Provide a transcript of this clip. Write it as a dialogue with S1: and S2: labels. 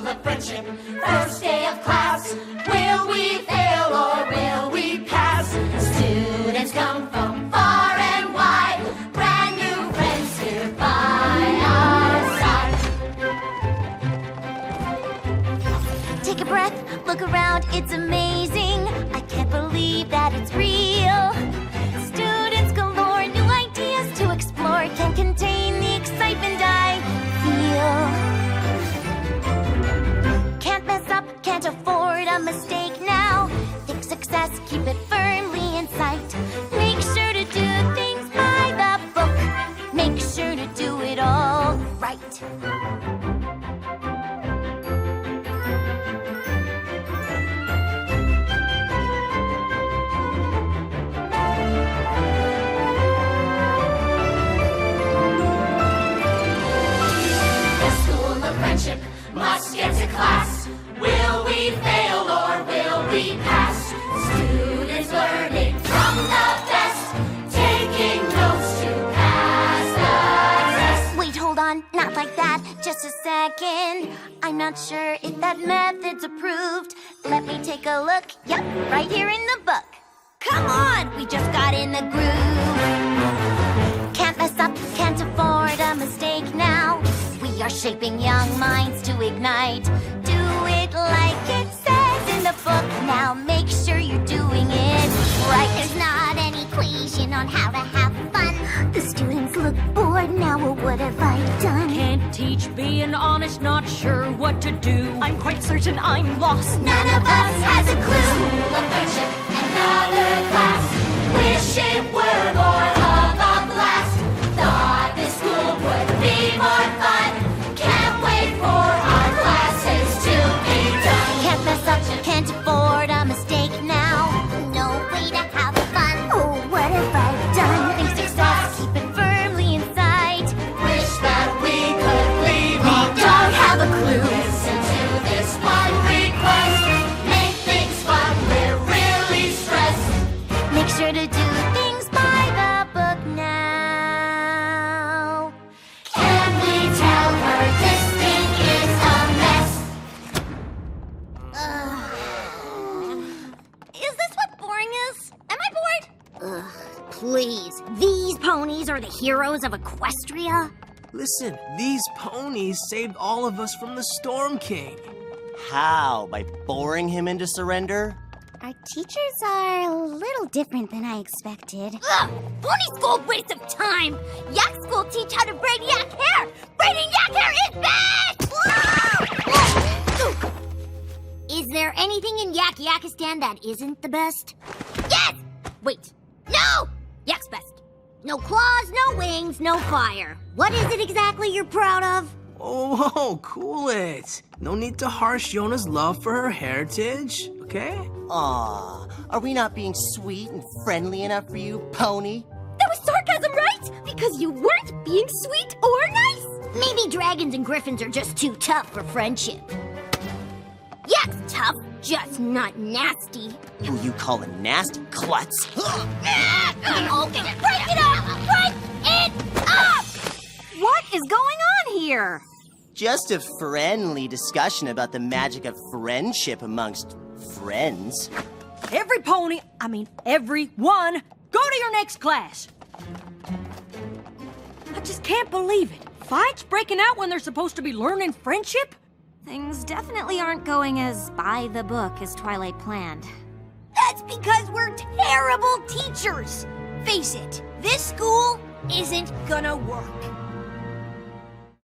S1: of friendship. First day of class, will we fail or will we pass? Students come from far and wide, brand new friends here by our side.
S2: Take a breath, look around, it's amazing. I can't believe that it's real. Students galore, new ideas to explore, can't contain the excitement I feel. Can't mess up, can't afford a mistake now. Think success, keep it firmly in sight. Make sure to do things by the book. Make sure to do it all right.
S1: Friendship must get to class. Will we fail or will we pass? Students learning from the best, taking notes to pass the test.
S2: Wait, hold on, not like that, just a second. I'm not sure if that method's approved. Let me take a look. Yep, right here in the book. Come on, we just got in the groove. Can't mess up, can't afford a mistake now. We are shaping young minds to ignite. Do it like it says in the book. Now make sure you're doing it right. There's not an equation on how to have fun. The students look bored now. Well, what have I done?
S3: Can't teach, being honest, not sure what to do. I'm quite certain I'm lost.
S2: None of us has a clue.
S1: School of friendship, another class. Wish it were more of a blast. Thought this school would be more fun. Can't wait for our classes to be done.
S2: Can't mess up, can't afford a mistake now. No way to have fun. Oh, what have I done? Think success, keep it firmly in sight.
S1: Wish that we could leave.
S2: We don't have a clue.
S1: Listen to this one request. Make things fun, we're really stressed.
S2: Make sure to do things by the book now.
S1: Can we tell her this thing is a mess?
S2: Is this what boring is? Am I bored? Please. These ponies are the heroes of Equestria?
S4: Listen, these ponies saved all of us from the Storm King.
S5: How? By boring him into surrender?
S2: Our teachers are a little different than I expected.
S3: Ugh! Pony school waste of time!
S2: Yak school teach how to braid yak hair! Braiding yak hair is best! Is there anything in Yak-Yakistan that isn't the best? Yes! Wait. No! Yak's best. No claws, no wings, no fire. What is it exactly you're proud of?
S4: Oh, cool it. No need to harsh Yona's love for her heritage, okay?
S5: Aw, are we not being sweet and friendly enough for you, pony?
S3: That was sarcasm, right? Because you weren't being sweet or nice.
S2: Maybe dragons and griffins are just too tough for friendship. Yak's tough, just not nasty.
S5: Who you call a nasty klutz?
S2: Okay, break it up! Break it up!
S3: What is going on here?
S5: Just a friendly discussion about the magic of friendship amongst friends.
S3: Everyone, go to your next class. I just can't believe it. Fights breaking out when they're supposed to be learning friendship?
S6: Things definitely aren't going as by the book as Twilight planned.
S2: That's because we're terrible teachers. Face it, this school isn't gonna work.